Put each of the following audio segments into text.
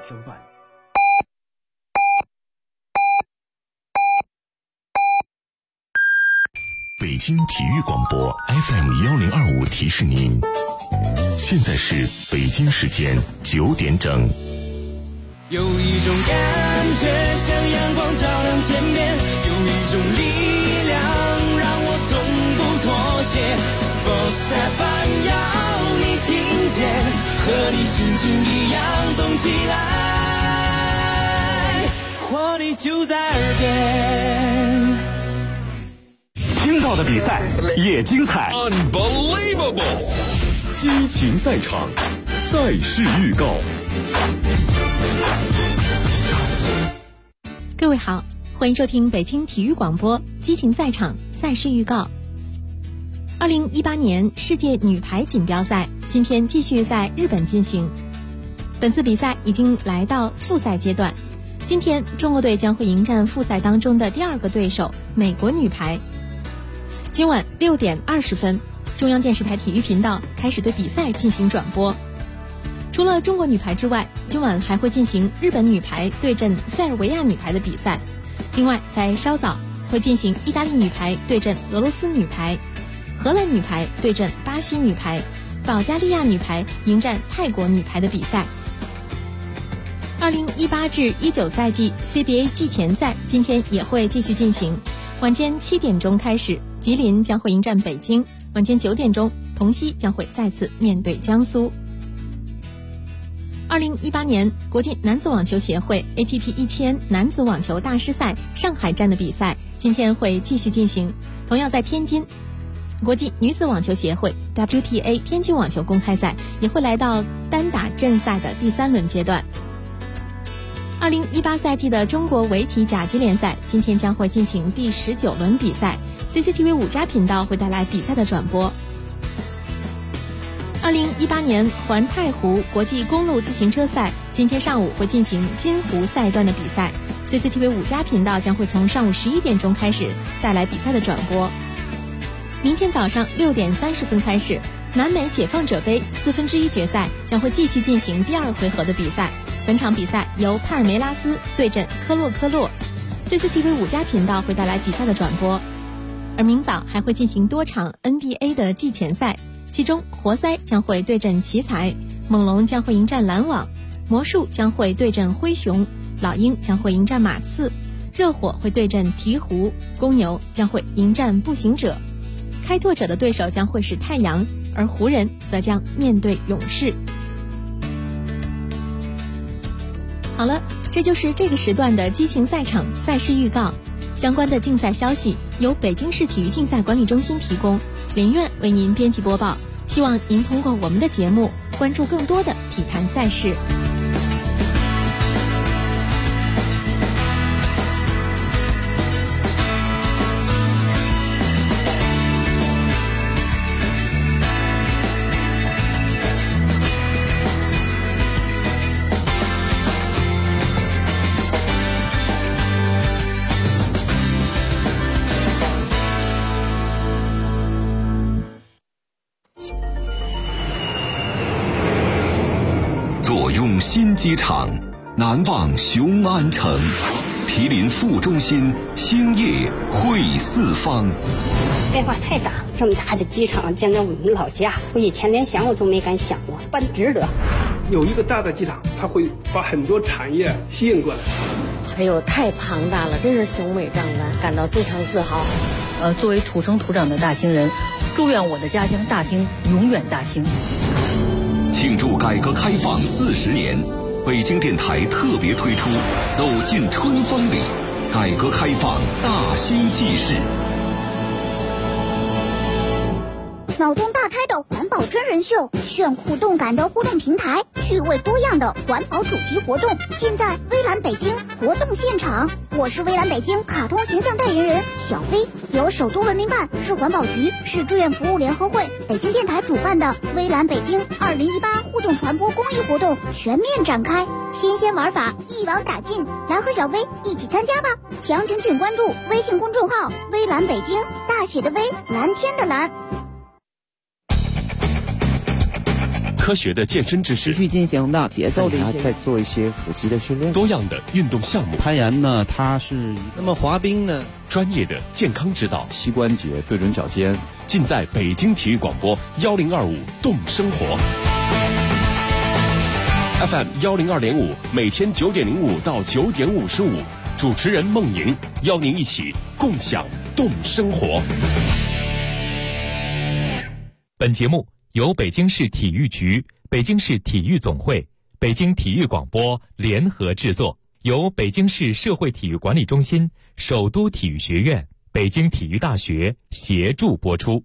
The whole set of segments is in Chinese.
相伴。 北京体育广播 FM1025提示您，现在是北京时间9点整。 有一种感觉像阳光照亮天边，有一种力量让我从不妥协。Sports FM 要你听见，和你心情一样动起来，活力就在耳边。 听到的比赛也精彩 ，Unbelievable！ 激情赛场，赛事预告。 各位好，欢迎收听北京体育广播激情赛场赛事预告。2018年世界女排锦标赛今天继续在日本进行，本次比赛已经来到复赛阶段。今天中国队将会迎战复赛当中的第2个对手美国女排。今晚6点20分，中央电视台体育频道开始对比赛进行转播。除了中国女排之外，今晚还会进行日本女排对阵塞尔维亚女排的比赛。另外，在稍早会进行意大利女排对阵俄罗斯女排，荷兰女排对阵巴西女排，保加利亚女排迎战泰国女排的比赛。2018至19赛季 CBA 季前赛今天也会继续进行，晚间7点钟开始，吉林将会迎战北京，晚间9点钟，同曦将会再次面对江苏。2018年国际男子网球协会 ATP 1000男子网球大师赛上海站的比赛今天会继续进行，同样在天津。国际女子网球协会 WTA 天津网球公开赛也会来到单打正赛的第3轮阶段。2018赛季的中国围棋甲级联赛今天将会进行第19轮比赛， CCTV 5+频道会带来比赛的转播。2018年环太湖国际公路自行车赛今天上午会进行金湖赛段的比赛， CCTV 5+频道将会从上午11点钟开始带来比赛的转播。明天早上6点30分开始，南美解放者杯1/4决赛将会继续进行第2回合的比赛，本场比赛由帕尔梅拉斯对阵科洛科洛， CCTV 5+频道会带来比赛的转播。而明早还会进行多场 NBA 的季前赛，其中活塞将会对阵奇才，猛龙将会迎战篮网，魔术将会对阵灰熊，老鹰将会迎战马刺，热火会对阵鹈鹕，公牛将会迎战步行者，开拓者的对手将会是太阳，而湖人则将面对勇士。好了，这就是这个时段的激情赛场赛事预告。相关的竞赛消息由北京市体育竞赛管理中心提供，连院为您编辑播报。希望您通过我们的节目关注更多的体坛赛事。 坐拥新机场，难忘雄安城，毗邻副中心，兴业汇四方。 变化太大，这么大的机场建在我们老家，我以前连想我都没敢想过，办值得。 有一个大的机场，它会把很多产业吸引过来。 哎呦，太庞大了，真是雄伟壮观，感到非常自豪。作为土生土长的大兴人，祝愿我的家乡大兴永远大兴。 庆祝改革开放40年，北京电台特别推出《走进春风里》，改革开放大兴纪事。 脑洞大开的环保真人秀，炫酷动感的互动平台，趣味多样的环保主题活动，尽在微蓝北京活动现场。我是微蓝北京卡通形象代言人小飞，由首都文明办、市环保局、市志愿服务联合会、北京电台主办的微蓝北京2018互动传播公益活动全面展开，新鲜玩法一网打尽，来和小飞一起参加吧！详情请关注微信公众号微蓝北京，大写的微，蓝天的蓝。 科学的健身知识， 持续进行的节奏的一些， 再做一些腹肌的训练， 多样的运动项目。 攀岩呢，它是那么滑冰呢， 专业的健康指导， 膝关节对准脚尖， 尽在北京体育广播1025动生活 FM 102.5，每天9点05到9点55，主持人孟莹邀您一起共享动生活。 本节目由北京市体育局、北京市体育总会、北京体育广播联合制作，由北京市社会体育管理中心、首都体育学院、北京体育大学协助播出。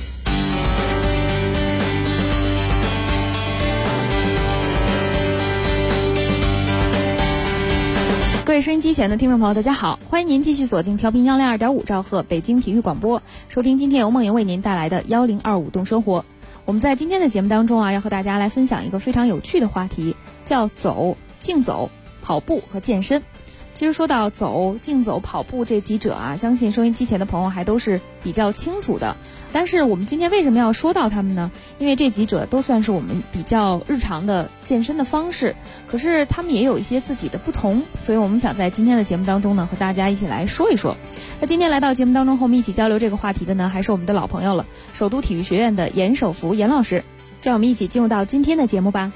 各位收音机前的听众朋友，大家好，欢迎您继续锁定调频102.5兆赫北京体育广播，收听今天由梦莹为您带来的1025动生活。我们在今天的节目当中要和大家来分享一个非常有趣的话题，叫走、竞走、跑步和健身。其实说到走、竞走、跑步这几者相信收音机前的朋友还都是比较清楚的。但是我们今天为什么要说到他们呢？因为这几者都算是我们比较日常的健身的方式，可是他们也有一些自己的不同，所以我们想在今天的节目当中呢，和大家一起来说一说。那今天来到节目当中和我们一起交流这个话题的呢，还是我们的老朋友了，首都体育学院的严守福严老师。让我们一起进入到今天的节目吧。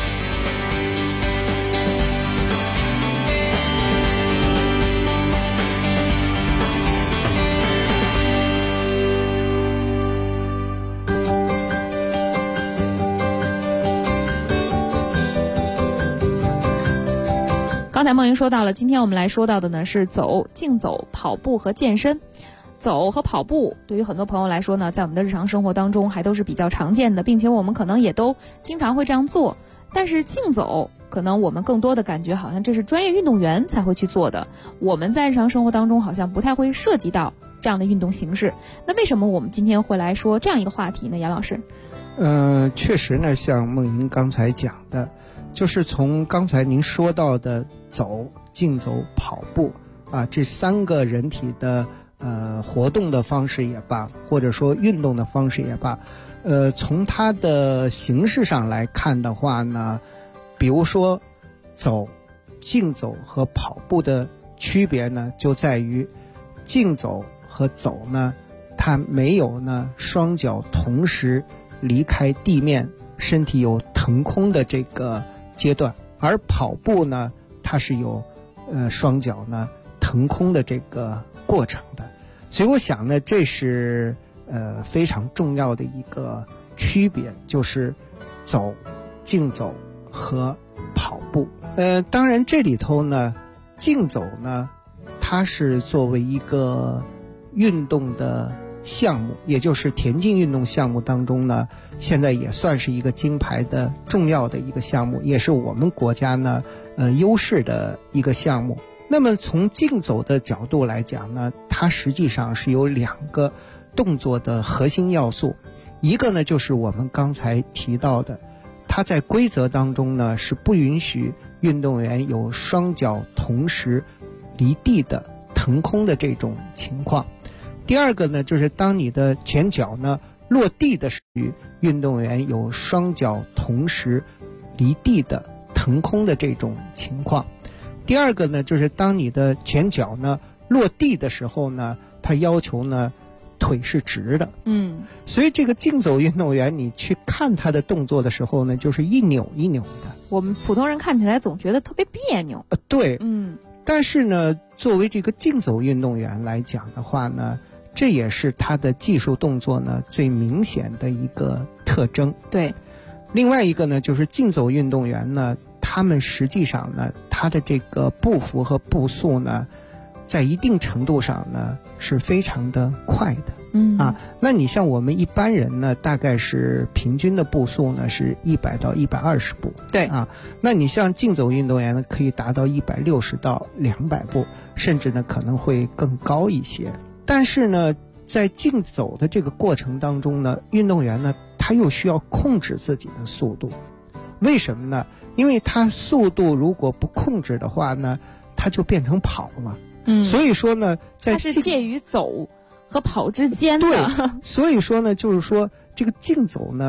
刚才梦莹说到了，今天我们来说到的呢是走、竞走、跑步和健身。走和跑步对于很多朋友来说呢，在我们的日常生活当中还都是比较常见的，并且我们可能也都经常会这样做。但是竞走可能我们更多的感觉好像这是专业运动员才会去做的，我们在日常生活当中好像不太会涉及到这样的运动形式。那为什么我们今天会来说这样一个话题呢？严老师， 确实呢，像梦莹刚才讲的，就是从刚才您说到的走、竞走、跑步这三个人体的活动的方式也罢，或者说运动的方式也罢，从它的形式上来看的话呢，比如说走、竞走和跑步的区别呢，就在于竞走和走呢，它没有呢双脚同时离开地面，身体有腾空的这个阶段，而跑步呢，它是有双脚呢腾空的这个过程的。所以我想呢，这是非常重要的一个区别，就是走、竞走和跑步。当然这里头呢，竞走呢，它是作为一个运动的项目，也就是田径运动项目当中呢，现在也算是一个金牌的重要的一个项目，也是我们国家呢优势的一个项目。那么从竞走的角度来讲呢，它实际上是有两个动作的核心要素，一个呢就是我们刚才提到的，它在规则当中呢是不允许运动员有双脚同时离地的腾空的这种情况。第二个呢，就是当你的前脚呢落地的时候，运动员有双脚同时离地的腾空的这种情况。第二个呢，就是当你的前脚呢落地的时候呢，他要求呢腿是直的。所以这个竞走运动员你去看他的动作的时候呢，就是一扭一扭的， 我们普通人看起来总觉得特别别扭。 对，但是呢，作为这个竞走运动员来讲的话呢，这也是他的技术动作呢最明显的一个特征。 对， 另外一个呢，就是竞走运动员呢，他们实际上呢，他的这个步幅和步速呢，在一定程度上呢是非常的快的。那你像我们一般人呢，大概是平均的步速呢是100到120步。 对那你像竞走运动员呢，可以达到160到200步，甚至呢可能会更高一些。但是呢，在竞走的这个过程当中呢，运动员呢他又需要控制自己的速度。为什么呢？因为他速度如果不控制的话呢，他就变成跑了。所以说呢， 它是介于走和跑之间的。 对，所以说呢，就是说这个竞走呢，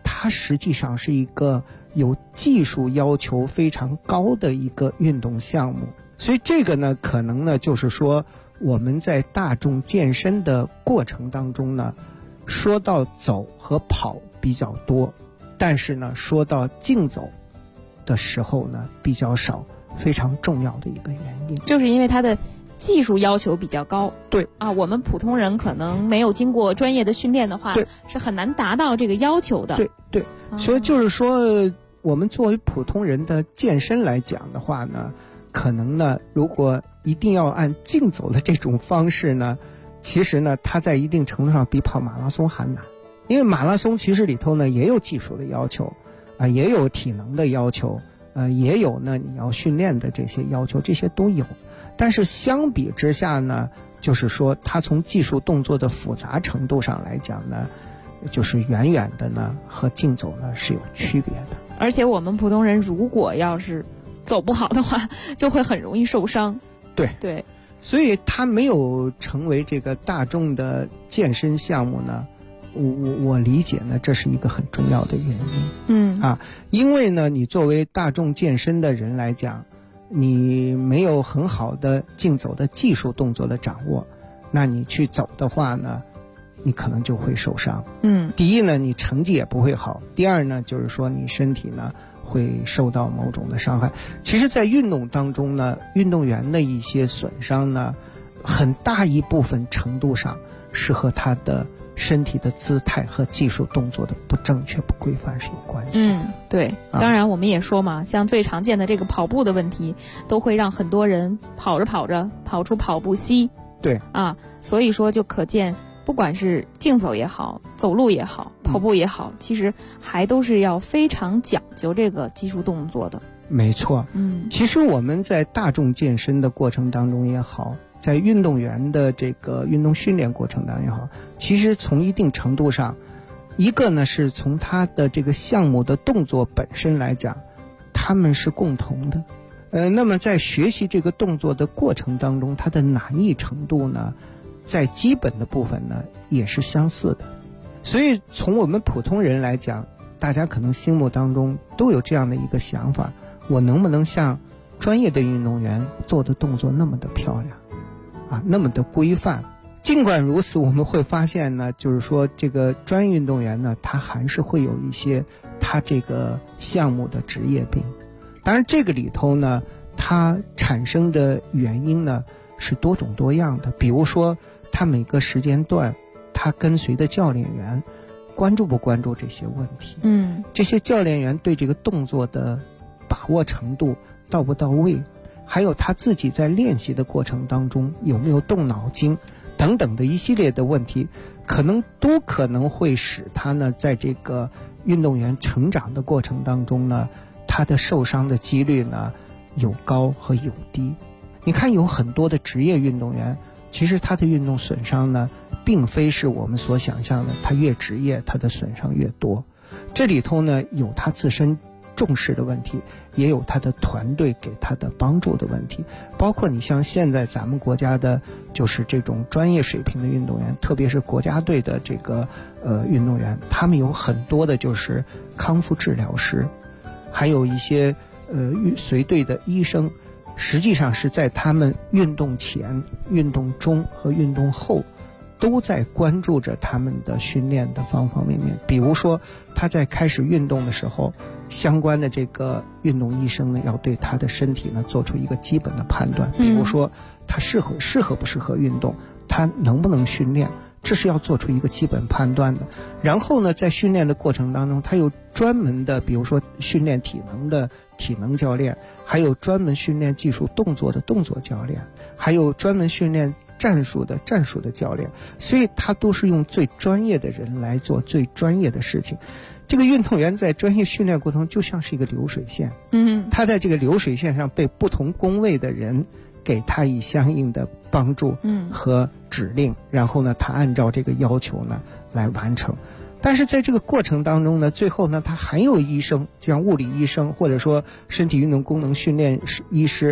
它实际上是一个有技术要求非常高的一个运动项目。所以这个呢，可能呢就是说我们在大众健身的过程当中呢，说到走和跑比较多，但是呢说到竞走的时候呢比较少，非常重要的一个原因， 就是因为它的技术要求比较高。 对啊，我们普通人可能没有经过专业的训练的话，是很难达到这个要求的。 对，所以就是说我们作为普通人的健身来讲的话呢，可能呢如果一定要按竞走的这种方式呢，其实呢它在一定程度上比跑马拉松还难。因为马拉松其实里头呢也有技术的要求也有体能的要求也有呢你要训练的这些要求，这些都有。但是相比之下呢，就是说它从技术动作的复杂程度上来讲呢，就是远远的呢和竞走呢是有区别的。 而且我们普通人如果要是走不好的话，就会很容易受伤。对， 所以它没有成为这个大众的健身项目呢，我理解呢这是一个很重要的原因。因为呢你作为大众健身的人来讲，你没有很好的竞走的技术动作的掌握，那你去走的话呢，你可能就会受伤。第一呢你成绩也不会好，第二呢就是说你身体呢会受到某种的伤害。其实在运动当中呢，运动员的一些损伤呢，很大一部分程度上是和他的身体的姿态和技术动作的不正确不规范是有关系。 对，当然我们也说嘛，像最常见的这个跑步的问题，都会让很多人跑着跑着跑出跑步膝。 对啊，所以说就可见，不管是竞走也好，走路也好，跑步也好，其实还都是要非常讲究这个技术动作的。 没错。其实我们在大众健身的过程当中也好，在运动员的这个运动训练过程当中也好，其实从一定程度上，一个呢是从他的这个项目的动作本身来讲，他们是共同的。那么在学习这个动作的过程当中，它的难易程度呢，在基本的部分呢也是相似的。所以从我们普通人来讲，大家可能心目当中都有这样的一个想法，我能不能像专业的运动员做的动作那么的漂亮那么的规范。尽管如此，我们会发现呢，就是说这个专业运动员呢，他还是会有一些他这个项目的职业病。当然这个里头呢，它产生的原因呢是多种多样的。比如说他每个时间段他跟随的教练员关注不关注这些问题，这些教练员对这个动作的把握程度到不到位，还有他自己在练习的过程当中有没有动脑筋等等的一系列的问题，可能会使他呢在这个运动员成长的过程当中呢，他的受伤的几率呢有高和有低。你看有很多的职业运动员，其实他的运动损伤呢并非是我们所想象的他越职业他的损伤越多。这里头呢有他自身重视的问题，也有他的团队给他的帮助的问题。包括你像现在咱们国家的就是这种专业水平的运动员，特别是国家队的这个运动员，他们有很多的就是康复治疗师，还有一些随队的医生，实际上是在他们运动前、运动中和运动后都在关注着他们的训练的方方面面。比如说他在开始运动的时候，相关的这个运动医生呢要对他的身体呢做出一个基本的判断，比如说他适合不适合运动，他能不能训练，这是要做出一个基本判断的。然后呢在训练的过程当中，他有专门的比如说训练体能的体能教练，还有专门训练技术动作的动作教练，还有专门训练战术的教练。所以他都是用最专业的人来做最专业的事情。这个运动员在专业训练过程中就像是一个流水线，他在这个流水线上被不同工位的人给他以相应的帮助和指令，然后呢他按照这个要求呢来完成。但是在这个过程当中呢，最后呢他还有医生，像物理医生或者说身体运动功能训练医师，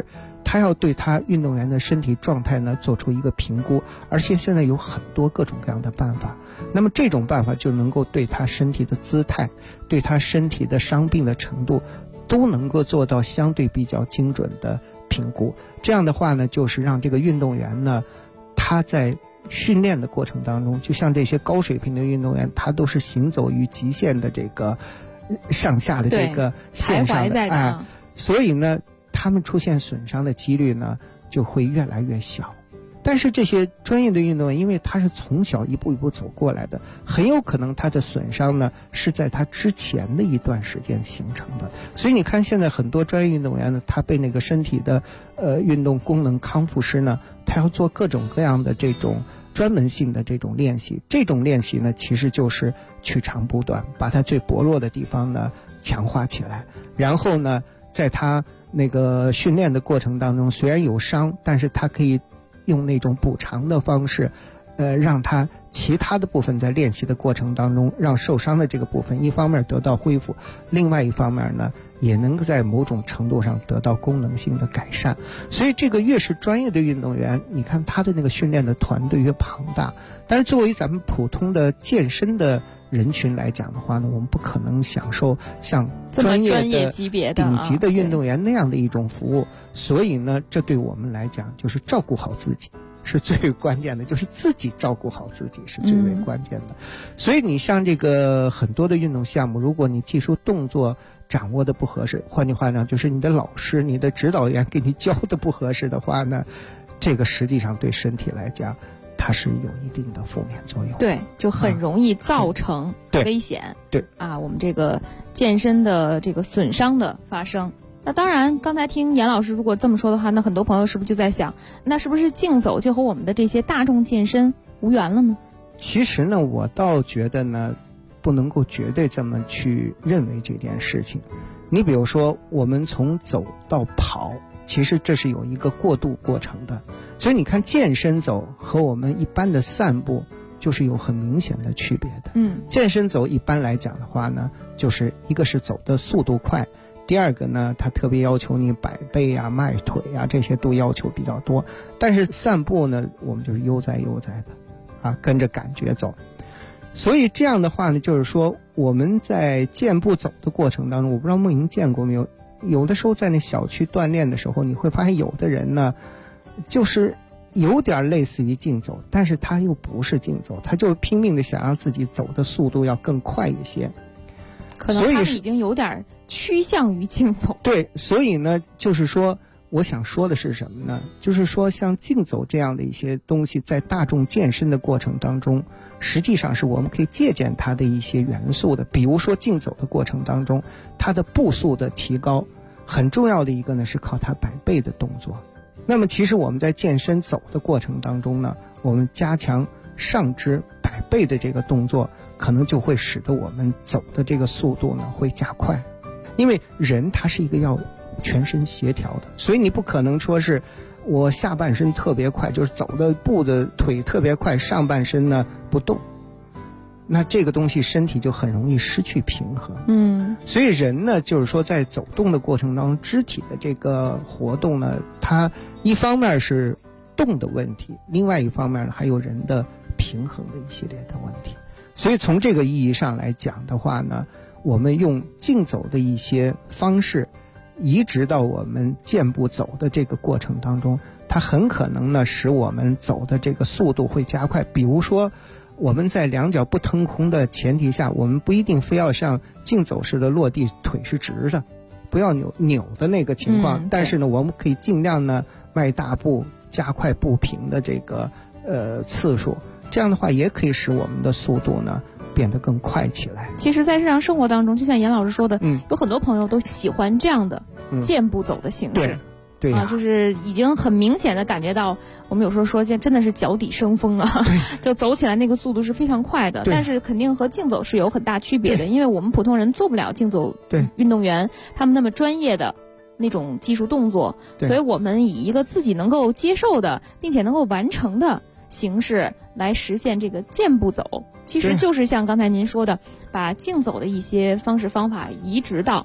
他要对他运动员的身体状态呢做出一个评估，而且现在有很多各种各样的办法。那么这种办法就能够对他身体的姿态，对他身体的伤病的程度，都能够做到相对比较精准的评估。这样的话呢，就是让这个运动员呢，他在训练的过程当中，就像这些高水平的运动员，他都是行走于极限的这个上下的这个线上的，所以呢，他们出现损伤的几率呢就会越来越小。但是这些专业的运动员，因为他是从小一步一步走过来的，很有可能他的损伤呢是在他之前的一段时间形成的。所以你看现在很多专业运动员呢，他被那个身体的运动功能康复师呢，他要做各种各样的这种专门性的这种练习。这种练习呢，其实就是取长补短，把他最薄弱的地方呢强化起来，然后呢在他那个训练的过程当中，虽然有伤，但是他可以用那种补偿的方式，让他其他的部分在练习的过程当中，让受伤的这个部分一方面得到恢复，另外一方面呢，也能在某种程度上得到功能性的改善。所以这个越是专业的运动员，你看他的那个训练的团队越庞大。但是作为咱们普通的健身的人群来讲的话呢，我们不可能享受像专业级别的顶级的运动员那样的一种服务。所以呢，这对我们来讲就是照顾好自己是最关键的，就是自己照顾好自己是最为关键的。所以你像这个很多的运动项目，如果你技术动作掌握的不合适，换句话讲就是你的老师你的指导员给你教的不合适的话呢，这个实际上对身体来讲它是有一定的负面作用。 对，就很容易造成危险。 对啊，我们这个健身的这个损伤的发生。那当然，刚才听严老师如果这么说的话，那很多朋友是不是就在想，那是不是竞走就和我们的这些大众健身无缘了呢？ 其实呢，我倒觉得呢，不能够绝对这么去认为这件事情。你比如说，我们从走到跑，其实这是有一个过渡过程的。所以你看，健身走和我们一般的散步就是有很明显的区别的。健身走一般来讲的话呢，就是一个是走的速度快，第二个呢，它特别要求你摆背啊、迈腿啊，这些都要求比较多。但是散步呢，我们就是悠哉悠哉的，啊，跟着感觉走。所以这样的话呢，就是说我们在健步走的过程当中，我不知道梦莹见过没有，有的时候在那小区锻炼的时候，你会发现有的人呢，就是有点类似于竞走，但是他又不是竞走，他就拼命的想让自己走的速度要更快一些。 可能他们已经有点趋向于竞走。 对，所以呢，就是说我想说的是什么呢？就是说像竞走这样的一些东西，在大众健身的过程当中，实际上是我们可以借鉴它的一些元素的。比如说竞走的过程当中，它的步速的提高，很重要的一个呢是靠它摆背的动作。那么其实我们在健身走的过程当中呢，我们加强上肢摆背的这个动作，可能就会使得我们走的这个速度呢会加快。因为人他是一个要全身协调的，所以你不可能说是我下半身特别快，就是走的步的腿特别快，上半身呢不动，那这个东西身体就很容易失去平衡。所以人呢，就是说在走动的过程当中，肢体的这个活动呢，它一方面是动的问题，另外一方面还有人的平衡的一系列的问题。所以从这个意义上来讲的话呢，我们用竞走的一些方式移植到我们健步走的这个过程当中，它很可能呢使我们走的这个速度会加快。比如说我们在两脚不腾空的前提下，我们不一定非要像竞走式的落地腿是直的，不要扭的那个情况，但是呢我们可以尽量呢迈大步，加快步频的这个次数，这样的话也可以使我们的速度呢变得更快起来。 其实在日常生活当中，就像严老师说的，有很多朋友都喜欢这样的健步走的形式。 对啊，就是已经很明显的感觉到，我们有时候说真的是脚底生风啊，就走起来那个速度是非常快的。但是肯定和竞走是有很大区别的，因为我们普通人做不了竞走运动员他们那么专业的那种技术动作，所以我们以一个自己能够接受的并且能够完成的形式来实现这个健步走，其实就是像刚才您说的，把竞走的一些方式方法移植到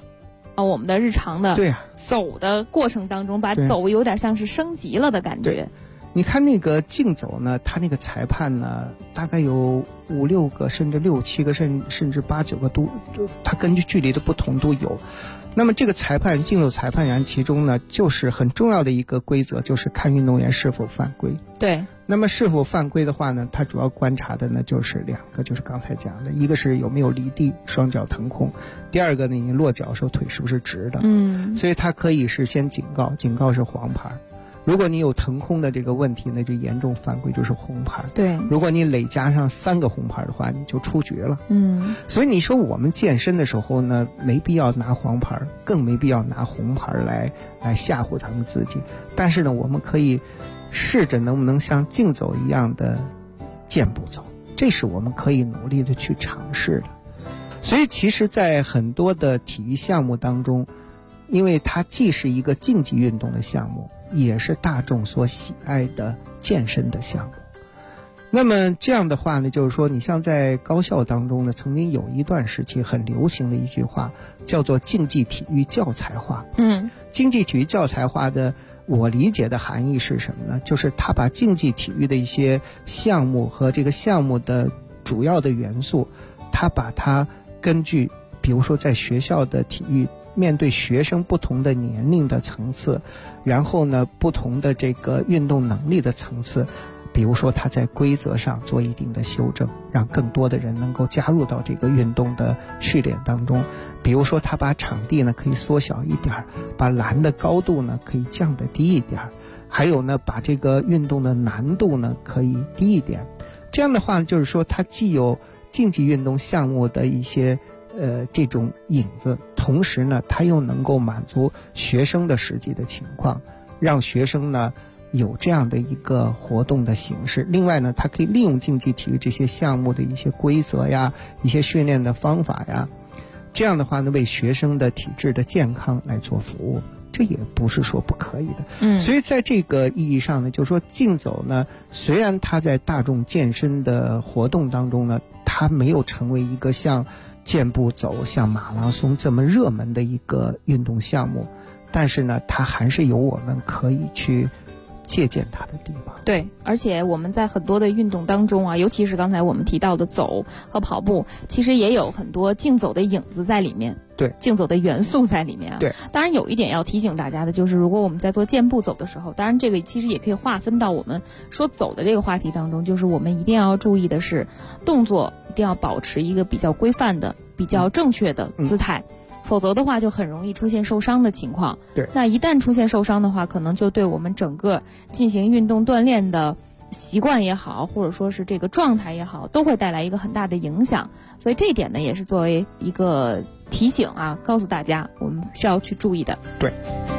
我们的日常的对走的过程当中，把走有点像是升级了的感觉。 你看那个竞走呢，他那个裁判呢，大概有5、6个，甚至6、7个，甚至8、9个都，他根据距离的不同都有。那么这个竞走裁判员其中呢，就是很重要的一个规则，就是看运动员是否犯规。 对。 那么是否犯规的话呢，他主要观察的呢就是2个，就是刚才讲的，一个是有没有离地，双脚腾空；第二个呢，你落脚的时候腿是不是直的。所以他可以是先警告是黄牌。如果你有腾空的这个问题呢，就严重犯规，就是红牌。 对， 如果你累加上3个红牌的话，你就出局了。所以你说我们健身的时候呢，没必要拿黄牌，更没必要拿红牌来吓唬咱们自己。但是呢，我们可以试着能不能像竞走一样的健步走，这是我们可以努力的去尝试的。所以其实在很多的体育项目当中，因为它既是一个竞技运动的项目，也是大众所喜爱的健身的项目。那么这样的话呢，就是说你像在高校当中呢，曾经有一段时期很流行的一句话叫做竞技体育教材化。竞技体育教材化的我理解的含义是什么呢？就是他把竞技体育的一些项目和这个项目的主要的元素，他把它根据比如说在学校的体育面对学生不同的年龄的层次，然后呢不同的这个运动能力的层次，比如说他在规则上做一定的修正，让更多的人能够加入到这个运动的训练当中。比如说他把场地呢可以缩小一点，把栏的高度呢可以降得低一点，还有呢把这个运动的难度呢可以低一点。这样的话就是说它既有竞技运动项目的一些这种影子，同时呢它又能够满足学生的实际的情况，让学生呢有这样的一个活动的形式。另外呢，它可以利用竞技体育这些项目的一些规则呀，一些训练的方法呀，这样的话呢为学生的体质的健康来做服务，这也不是说不可以的。所以在这个意义上呢，就是说竞走呢，虽然它在大众健身的活动当中呢，它没有成为一个像健步走、像马拉松这么热门的一个运动项目，但是呢它还是有我们可以去借鉴它的地方。 对，而且我们在很多的运动当中啊，尤其是刚才我们提到的走和跑步，其实也有很多竞走的影子在里面。 对， 竞走的元素在里面啊。 对， 当然有一点要提醒大家的就是，如果我们在做健步走的时候，当然这个其实也可以划分到我们说走的这个话题当中，就是我们一定要注意的是，动作一定要保持一个比较规范的、比较正确的姿态。否则的话就很容易出现受伤的情况。 对， 那一旦出现受伤的话，可能就对我们整个进行运动锻炼的习惯也好，或者说是这个状态也好，都会带来一个很大的影响。所以这一点呢，也是作为一个提醒啊，告诉大家我们需要去注意的。 对。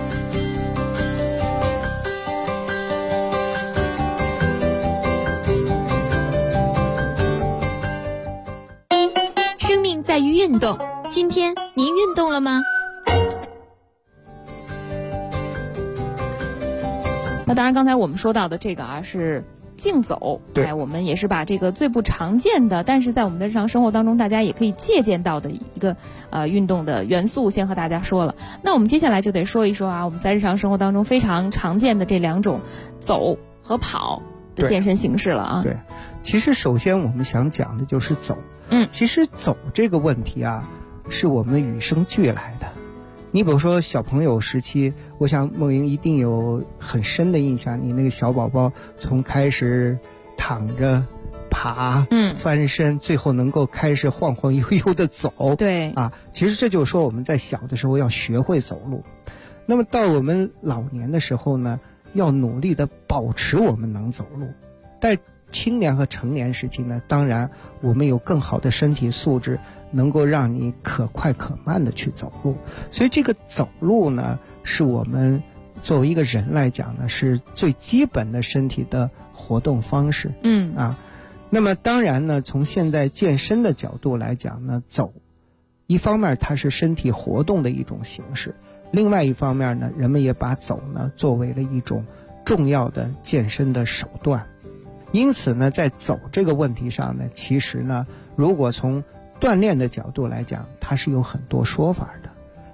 生命在于运动。今天您运动了吗？ 那当然刚才我们说到的这个啊是竞走， 对， 我们也是把这个最不常见的，但是在我们的日常生活当中大家也可以借鉴到的一个运动的元素先和大家说了。那我们接下来就得说一说啊，我们在日常生活当中非常常见的这2种走和跑的健身形式了啊。 对，其实首先我们想讲的就是走。其实走这个问题啊是我们与生俱来的。你比如说小朋友时期，我想梦莹一定有很深的印象，你那个小宝宝从开始躺着爬翻身，最后能够开始晃晃悠悠的走。 对啊，其实这就是说我们在小的时候要学会走路，那么到我们老年的时候呢，要努力的保持我们能走路。在青年和成年时期呢，当然我们有更好的身体素质，能够让你可快可慢的去走路。所以这个走路呢，是我们作为一个人来讲呢，是最基本的身体的活动方式。那么当然呢，从现在健身的角度来讲呢，走一方面它是身体活动的一种形式，另外一方面呢，人们也把走呢作为了一种重要的健身的手段。因此呢，在走这个问题上呢，其实呢，如果从锻炼的角度来讲，它是有很多说法的。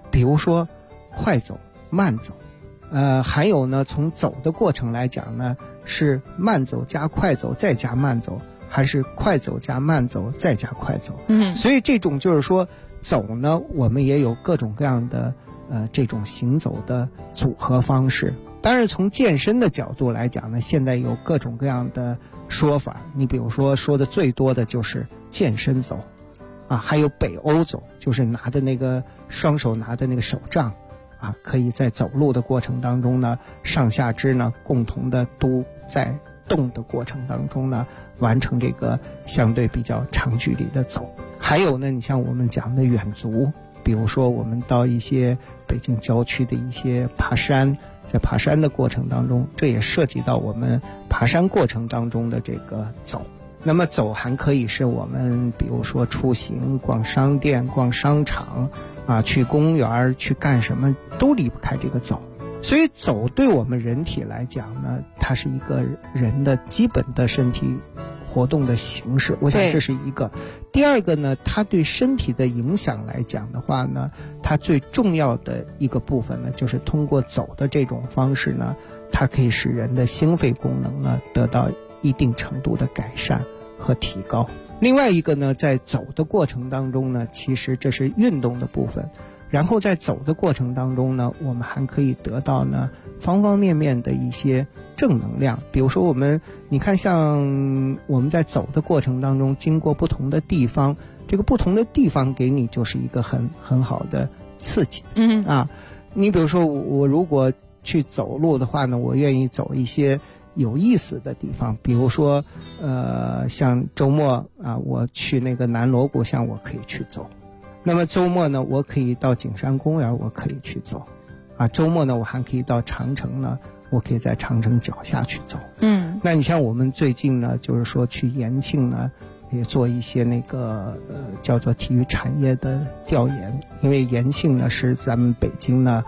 比如说快走、慢走，还有呢，从走的过程来讲呢，是慢走加快走再加慢走，还是快走加慢走再加快走？所以这种就是说走呢，我们也有各种各样的这种行走的组合方式。当然从健身的角度来讲呢，现在有各种各样的说法，你比如说说的最多的就是健身走啊，还有北欧走，就是拿的那个双手拿的那个手杖啊，可以在走路的过程当中呢，上下肢呢共同的都在动的过程当中呢，完成这个相对比较长距离的走。还有呢，你像我们讲的远足，比如说我们到一些北京郊区的一些爬山，在爬山的过程当中，这也涉及到我们爬山过程当中的这个走。那么走还可以是我们比如说出行、逛商店、逛商场啊，去公园去干什么都离不开这个走。所以走对我们人体来讲呢，它是一个人的基本的身体活动的形式，我想这是一个。第二个呢，它对身体的影响来讲的话呢，它最重要的一个部分呢，就是通过走的这种方式呢，它可以使人的心肺功能呢得到一定程度的改善和提高。另外一个呢，在走的过程当中呢，其实这是运动的部分，然后在走的过程当中呢，我们还可以得到呢方方面面的一些正能量。比如说你看像我们在走的过程当中，经过不同的地方，这个不同的地方给你就是一个很好的刺激。你比如说我如果去走路的话呢，我愿意走一些有意思的地方，比如说像周末啊，我去那个南锣鼓巷，我可以去走。那么周末呢，我可以到景山公园，我可以去走啊。周末呢，我还可以到长城呢，我可以在长城脚下去走。那你像我们最近呢，就是说去延庆呢，也做一些那个叫做体育产业的调研，因为延庆呢是咱们北京呢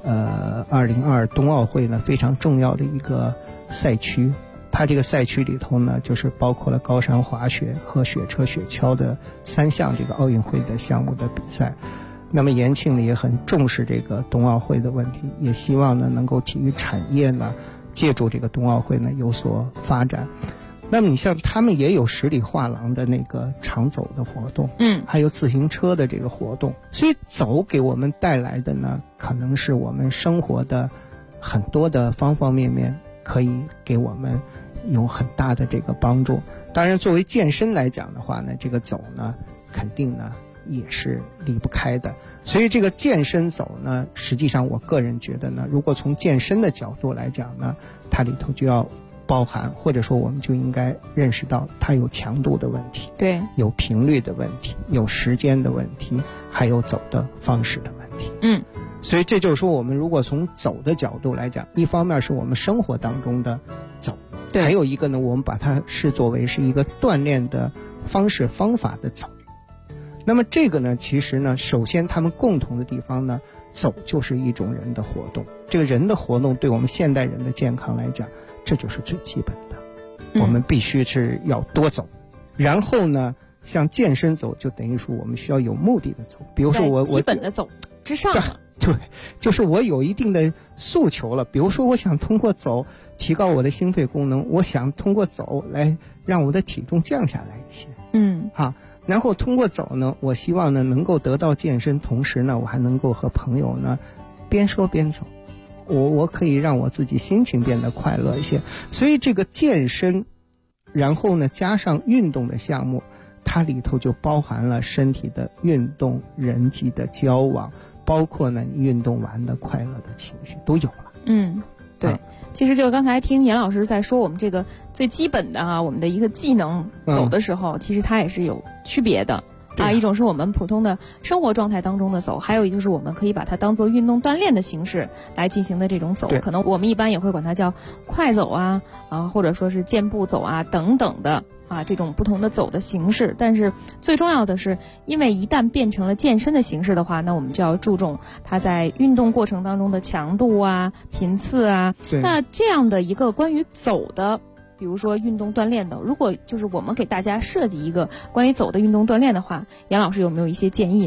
2022冬奥会呢非常重要的一个赛区。它这个赛区里头呢，就是包括了高山滑雪和雪车雪橇的3项这个奥运会的项目的比赛。那么延庆呢也很重视这个冬奥会的问题，也希望呢能够体育产业呢借助这个冬奥会呢有所发展。那么你像他们也有十里画廊的那个长走的活动，还有自行车的这个活动。所以走给我们带来的呢，可能是我们生活的很多的方方面面，可以给我们有很大的这个帮助。当然作为健身来讲的话呢，这个走呢肯定呢也是离不开的。所以这个健身走呢，实际上我个人觉得呢，如果从健身的角度来讲呢，它里头就要包含，或者说我们就应该认识到它有强度的问题， 对， 有频率的问题，有时间的问题，还有走的方式的问题。所以这就是说，我们如果从走的角度来讲，一方面是我们生活当中的走，还有一个呢，我们把它视作为是一个锻炼的方式方法的走。那么这个呢，其实呢，首先他们共同的地方呢，走就是一种人的活动。这个人的活动对我们现代人的健康来讲，这就是最基本的。我们必须是要多走。然后呢，像健身走就等于说我们需要有目的的走。比如说我基本的走之上了。 对，就是我有一定的诉求了。比如说我想通过走提高我的心肺功能，我想通过走来让我的体重降下来一些。然后通过走呢，我希望呢能够得到健身，同时呢我还能够和朋友呢边说边走，我可以让我自己心情变得快乐一些。所以这个健身，然后呢加上运动的项目，它里头就包含了身体的运动、人际的交往，包括呢你运动完的快乐的情绪都有了。 对，其实就刚才听严老师在说我们这个最基本的我们的一个技能走的时候，其实它也是有区别的。一种是我们普通的生活状态当中的走，还有就是我们可以把它当做运动锻炼的形式来进行的这种走，可能我们一般也会管它叫快走或者说是健步走等等的这种不同的走的形式。但是最重要的是，因为一旦变成了健身的形式的话，那我们就要注重它在运动过程当中的强度频次那这样的一个关于走的，比如说运动锻炼的，如果就是我们给大家设计一个关于走的运动锻炼的话，严老师有没有一些建议呢？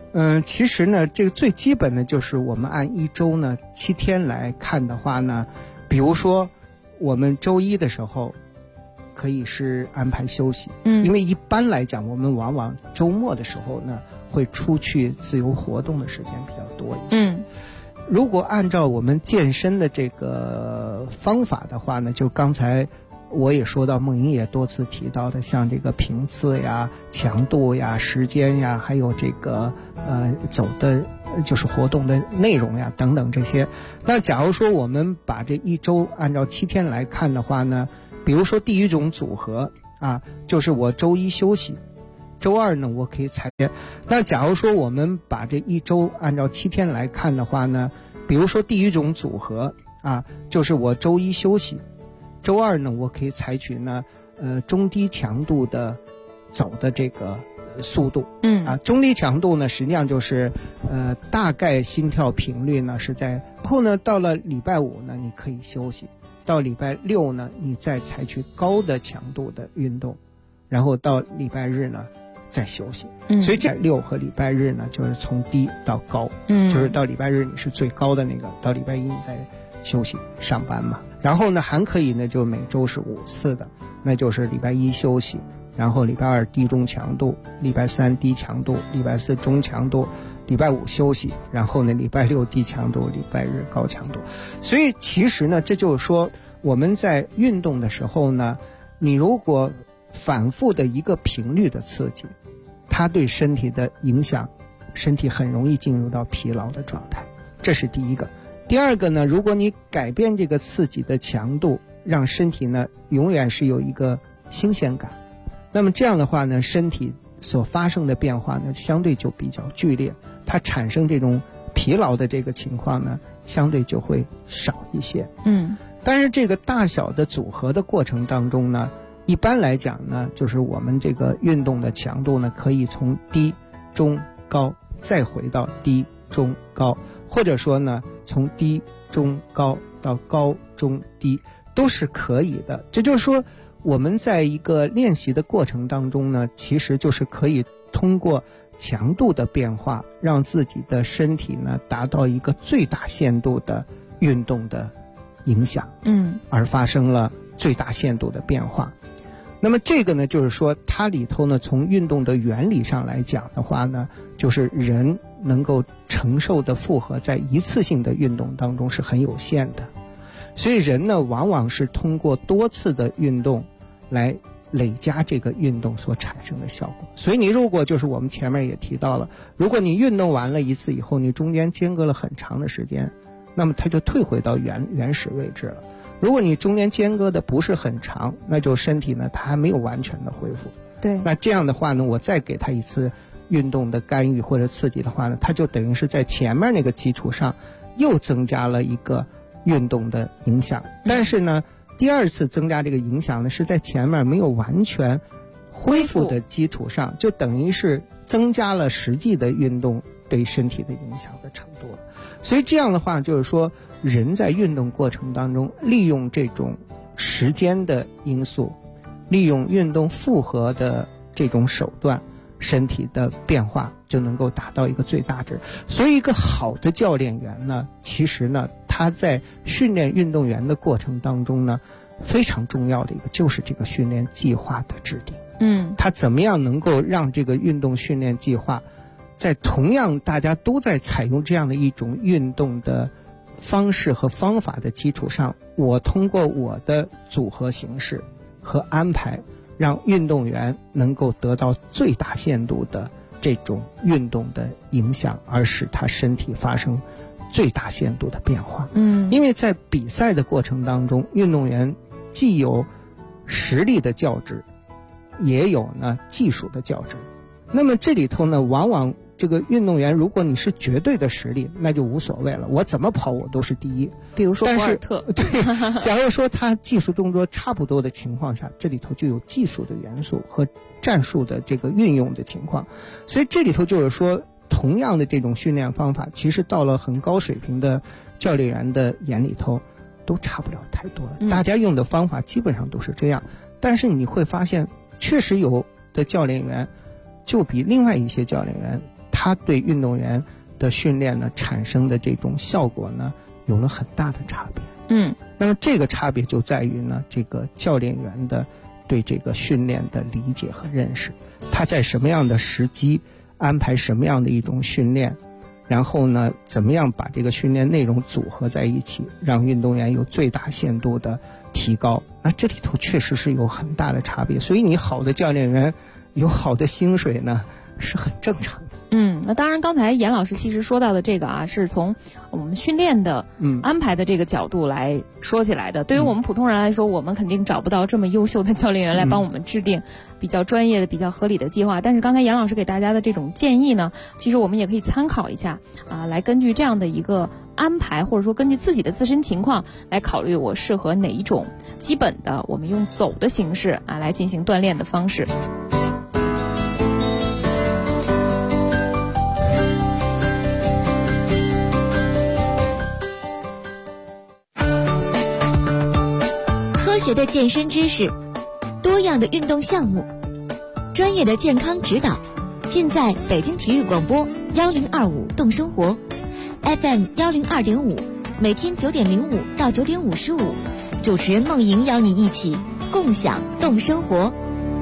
其实呢，这个最基本的就是我们按一周呢7天来看的话呢，比如说我们周一的时候可以是安排休息，因为一般来讲我们往往周末的时候呢会出去自由活动的时间比较多一些。如果按照我们健身的这个方法的话呢，就刚才我也说到，梦莹也多次提到的，像这个频次呀、强度呀、时间呀，还有这个走的就是活动的内容呀等等这些。那假如说我们把这一周按照7天来看的话呢，比如说第一种组合啊，就是我周一休息，周二呢我可以采练。那假如说我们把这一周按照7天来看的话呢，比如说第一种组合啊，就是我周一休息，周二呢我可以采取呢中低强度的走的这个速度。中低强度呢实际上就是大概心跳频率呢是在后呢，到了礼拜五呢你可以休息，到礼拜六呢你再采取高的强度的运动，然后到礼拜日呢再休息。所以这6和礼拜日呢就是从低到高，就是到礼拜日你是最高的那个，到礼拜一你再休息上班嘛。然后呢还可以呢就每周是5次的，那就是礼拜一休息，然后礼拜二低中强度，礼拜三低强度，礼拜四中强度，礼拜五休息，然后呢礼拜六低强度，礼拜日高强度。所以其实呢这就是说我们在运动的时候呢，你如果反复的一个频率的刺激，它对身体的影响，身体很容易进入到疲劳的状态，这是第一个。第二个呢，如果你改变这个刺激的强度，让身体呢永远是有一个新鲜感，那么这样的话呢，身体所发生的变化呢相对就比较剧烈，它产生这种疲劳的这个情况呢相对就会少一些。但是这个大小的组合的过程当中呢，一般来讲呢，就是我们这个运动的强度呢可以从低中高再回到低中高，或者说呢从低中高到高中低都是可以的。这就是说我们在一个练习的过程当中呢，其实就是可以通过强度的变化，让自己的身体呢达到一个最大限度的运动的影响，而发生了最大限度的变化。那么这个呢就是说它里头呢从运动的原理上来讲的话呢，就是人能够承受的负荷在一次性的运动当中是很有限的，所以人呢往往是通过多次的运动来累加这个运动所产生的效果。所以你如果就是我们前面也提到了，如果你运动完了一次以后，你中间间隔了很长的时间，那么它就退回到原始位置了。如果你中间间隔的不是很长，那就身体呢它还没有完全的恢复。 对， 那这样的话呢，我再给它一次运动的干预或者刺激的话呢，它就等于是在前面那个基础上又增加了一个运动的影响。但是呢第二次增加这个影响呢是在前面没有完全恢复的基础上，就等于是增加了实际的运动对身体的影响的程度了。所以这样的话就是说人在运动过程当中利用这种时间的因素，利用运动负荷的这种手段，身体的变化就能够达到一个最大值。所以一个好的教练员呢，其实呢他在训练运动员的过程当中呢，非常重要的一个就是这个训练计划的制定。他怎么样能够让这个运动训练计划在同样大家都在采用这样的一种运动的方式和方法的基础上，我通过我的组合形式和安排，让运动员能够得到最大限度的这种运动的影响，而使他身体发生最大限度的变化。因为在比赛的过程当中，运动员既有实力的较值，也有呢技术的较值。那么这里头呢，往往这个运动员，如果你是绝对的实力，那就无所谓了，我怎么跑我都是第一。 比如说博尔特， 对，假如说他技术动作差不多的情况下，这里头就有技术的元素和战术的这个运用的情况。所以这里头就是说，同样的这种训练方法，其实到了很高水平的教练员的眼里头都差不了太多了。大家用的方法基本上都是这样，但是你会发现确实有的教练员就比另外一些教练员它对运动员的训练呢产生的这种效果呢有了很大的差别。那么这个差别就在于呢，这个教练员的对这个训练的理解和认识，他在什么样的时机安排什么样的一种训练，然后呢怎么样把这个训练内容组合在一起，让运动员有最大限度的提高。那这里头确实是有很大的差别，所以你好的教练员有好的薪水呢是很正常的。 那当然刚才严老师其实说到的这个啊，是从我们训练的安排的这个角度来说起来的。对于我们普通人来说，我们肯定找不到这么优秀的教练员来帮我们制定比较专业的、比较合理的计划。但是刚才严老师给大家的这种建议呢，其实我们也可以参考一下啊，来根据这样的一个安排，或者说根据自己的自身情况来考虑我适合哪一种基本的我们用走的形式啊来进行锻炼的方式。 科学的健身知识，多样的运动项目，专业的健康指导，尽在北京体育广播1025动生活 FM 102.5，每天9点05到9点55，主持人梦莹邀你一起共享动生活。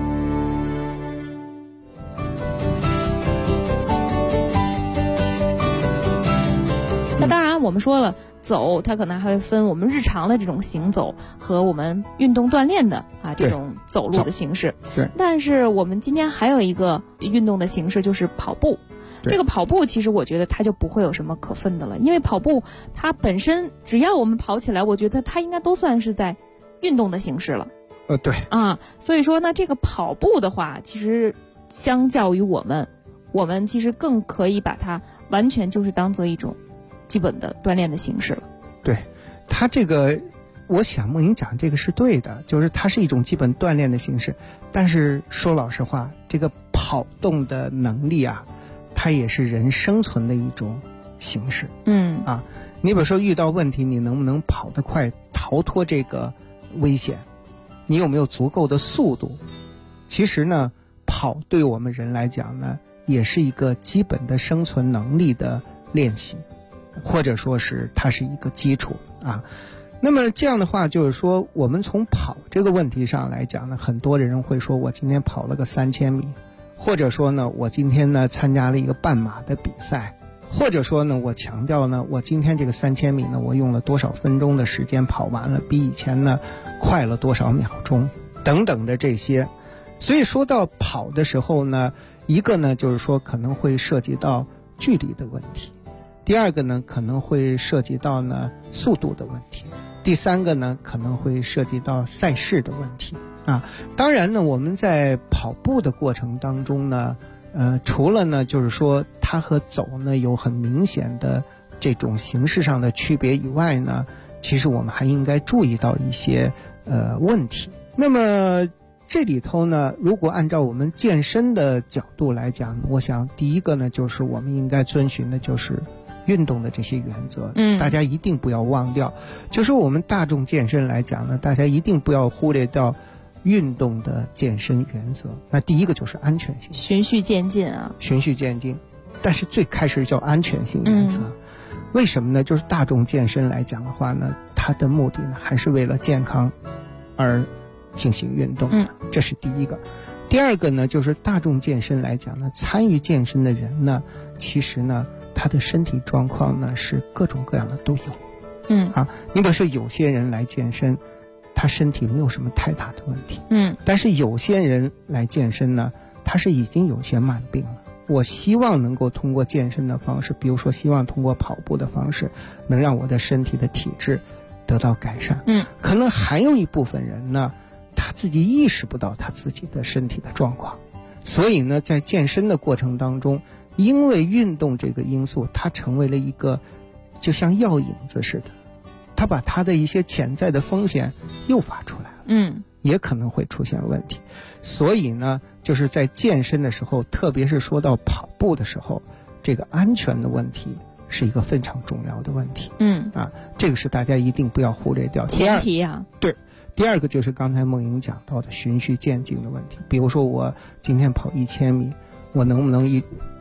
那当然我们说了，走它可能还会分我们日常的这种行走和我们运动锻炼的啊这种走路的形式。 对。 但是我们今天还有一个运动的形式，就是跑步。这个跑步其实我觉得它就不会有什么可分的了，因为跑步它本身只要我们跑起来，我觉得它应该都算是在运动的形式了。 对。 啊，所以说呢，这个跑步的话，其实相较于我们其实更可以把它完全就是当做一种基本的锻炼的形式了。 对，它这个我想梦莹讲这个是对的，就是它是一种基本锻炼的形式。但是说老实话，这个跑动的能力啊，它也是人生存的一种形式。你比如说遇到问题，你能不能跑得快，逃脱这个危险？你有没有足够的速度？其实呢，跑对我们人来讲呢，也是一个基本的生存能力的练习，或者说是它是一个基础啊。那么这样的话，就是说我们从跑这个问题上来讲呢，很多人会说我今天跑了个3000米，或者说呢我今天呢参加了一个半马的比赛，或者说呢我强调呢我今天这个3000米呢我用了多少分钟的时间跑完了，比以前呢快了多少秒钟等等的这些。所以说到跑的时候呢，一个呢就是说可能会涉及到距离的问题，第二个呢可能会涉及到呢速度的问题，第三个呢可能会涉及到赛事的问题啊。当然呢我们在跑步的过程当中呢除了呢就是说它和走呢有很明显的这种形式上的区别以外呢，其实我们还应该注意到一些问题。那么这里头呢，如果按照我们健身的角度来讲，我想第一个呢就是我们应该遵循的就是运动的这些原则。大家一定不要忘掉，就是我们大众健身来讲呢，大家一定不要忽略掉运动的健身原则。那第一个就是安全性， 循序渐进啊， 循序渐进。但是最开始叫安全性原则。为什么呢？就是大众健身来讲的话呢，它的目的呢还是为了健康而进行运动，这是第一个。第二个呢，就是大众健身来讲呢，参与健身的人呢，其实呢，他的身体状况呢是各种各样的都有。你比如说有些人来健身，他身体没有什么太大的问题，但是有些人来健身呢，他是已经有些慢病了。我希望能够通过健身的方式，比如说希望通过跑步的方式，能让我的身体的体质得到改善。可能还有一部分人呢，他自己意识不到他自己的身体的状况，所以呢在健身的过程当中，因为运动这个因素，它成为了一个就像药引子似的，它把它的一些潜在的风险诱发出来了，也可能会出现问题。所以呢就是在健身的时候，特别是说到跑步的时候，这个安全的问题是一个非常重要的问题。这个是大家一定不要忽略掉前提啊。 对，第二个就是刚才梦莹讲到的循序渐进的问题。比如说我今天跑1000米，我能不能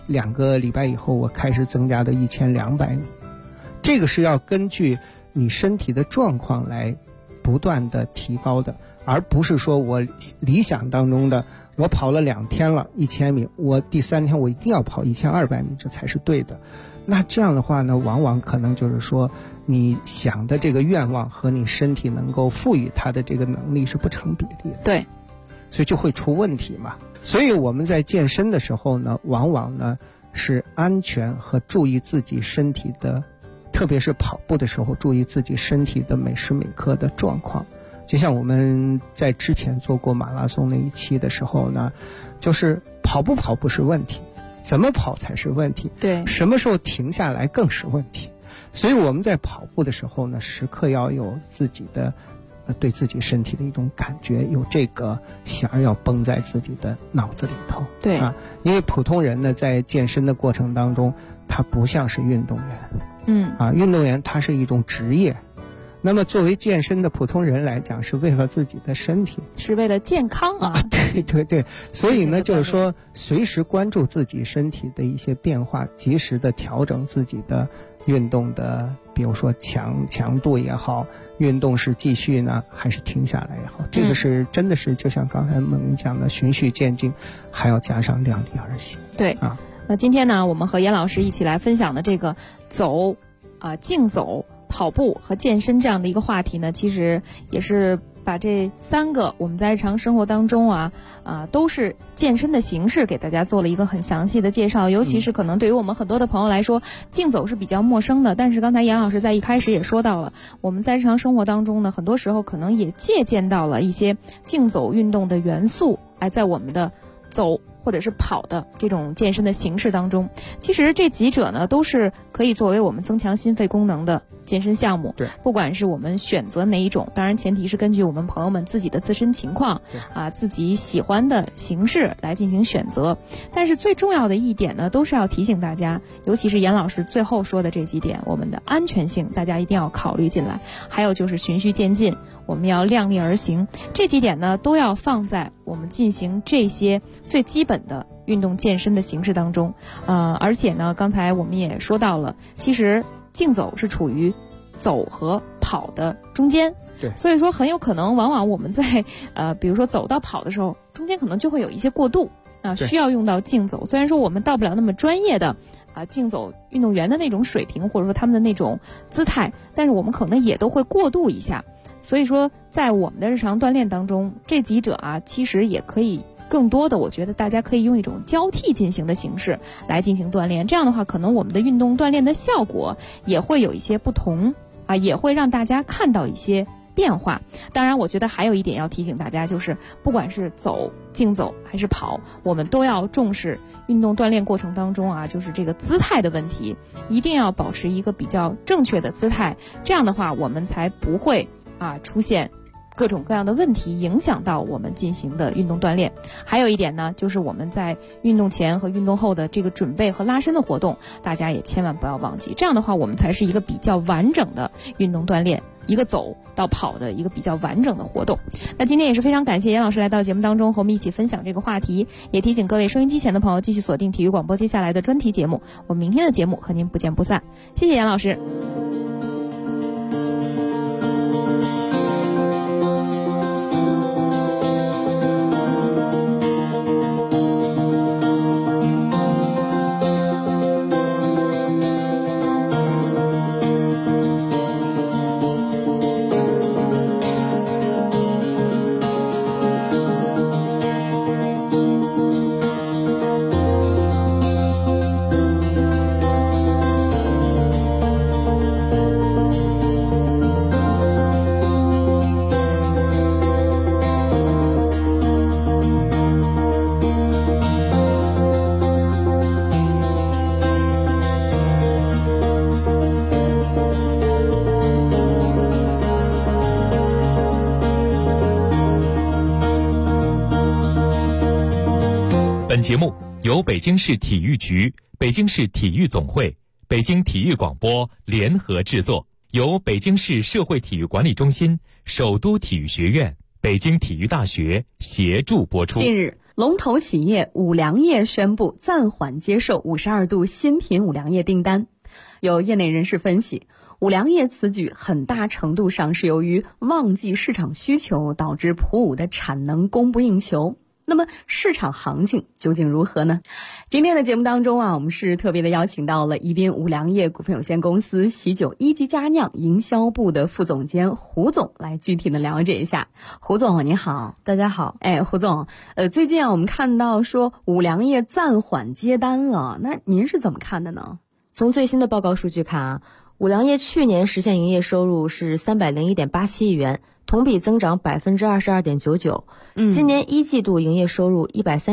2个礼拜以后我开始增加到1200米。这个是要根据你身体的状况来不断的提高的，而不是说我理想当中的我跑了2天了1000米，我第3天我一定要跑1200米，这才是对的。那这样的话呢，往往可能就是说你想的这个愿望和你身体能够赋予它的这个能力是不成比例的。 对， 所以就会出问题嘛。所以我们在健身的时候呢，往往呢是安全和注意自己身体的，特别是跑步的时候注意自己身体的每时每刻的状况。就像我们在之前做过马拉松那一期的时候呢，就是跑不是问题，怎么跑才是问题， 对， 什么时候停下来更是问题。所以我们在跑步的时候呢，时刻要有自己的对自己身体的一种感觉，有这个弦儿要绷在自己的脑子里头。 对啊，因为普通人呢在健身的过程当中，他不像是运动员。运动员他是一种职业。那么作为健身的普通人来讲，是为了自己的身体， 是为了健康啊。 对，所以呢就是说随时关注自己身体的一些变化，及时的调整自己的运动的，比如说强度也好，运动是继续呢还是停下来也好，这个是真的是就像刚才孟云讲的循序渐进，还要加上量力而行。 对啊，那今天呢我们和严老师一起来分享的这个竞走、跑步和健身这样的一个话题呢，其实也是把这3个我们在日常生活当中都是健身的形式给大家做了一个很详细的介绍。尤其是可能对于我们很多的朋友来说，竞走是比较陌生的，但是刚才严老师在一开始也说到了，我们在日常生活当中呢，很多时候可能也借鉴到了一些竞走运动的元素，在我们的走或者是跑的这种健身的形式当中。其实这几者呢都是可以作为我们增强心肺功能的健身项目。 对， 不管是我们选择哪一种，当然前提是根据我们朋友们自己的自身情况自己喜欢的形式来进行选择。但是最重要的一点呢，都是要提醒大家，尤其是严老师最后说的这几点，我们的安全性大家一定要考虑进来，还有就是循序渐进，我们要量力而行，这几点呢都要放在我们进行这些最基本的运动健身的形式当中。而且呢刚才我们也说到了，其实竞走是处于走和跑的中间。 对， 所以说很有可能往往我们在比如说走到跑的时候，中间可能就会有一些过渡需要用到竞走。虽然说我们到不了那么专业的竞走运动员的那种水平，或者说他们的那种姿态，但是我们可能也都会过渡一下。所以说在我们的日常锻炼当中，这几者其实也可以更多的，我觉得大家可以用一种交替进行的形式来进行锻炼。这样的话，可能我们的运动锻炼的效果也会有一些不同也会让大家看到一些变化。当然我觉得还有一点要提醒大家，就是不管是竞走还是跑，我们都要重视运动锻炼过程当中就是这个姿态的问题，一定要保持一个比较正确的姿态，这样的话我们才不会出现各种各样的问题，影响到我们进行的运动锻炼。还有一点呢，就是我们在运动前和运动后的这个准备和拉伸的活动，大家也千万不要忘记，这样的话我们才是一个比较完整的运动锻炼，一个走到跑的一个比较完整的活动。那今天也是非常感谢严老师来到节目当中和我们一起分享这个话题，也提醒各位收音机前的朋友继续锁定体育广播接下来的专题节目，我们明天的节目和您不见不散。谢谢严老师。 本节目由北京市体育局、北京市体育总会、北京体育广播联合制作，由北京市社会体育管理中心、首都体育学院、北京体育大学协助播出。 近日， 龙头企业五粮液宣布暂缓接受52度新品五粮液订单。有业内人士分析，五粮液此举很大程度上是由于旺季市场需求导致普五的产能供不应求。那么市场行情究竟如何呢？今天的节目当中我们是特别的邀请到了宜宾五粮液股份有限公司喜酒一级佳酿营销部的副总监胡总来具体的了解一下。胡总您好。 大家好。 胡总，最近我们看到说五粮液暂缓接单了，那您是怎么看的呢？ 从最新的报告数据看五粮液去年实现营业收入是301.87亿元，同比增长22.99%。今年一季度营业收入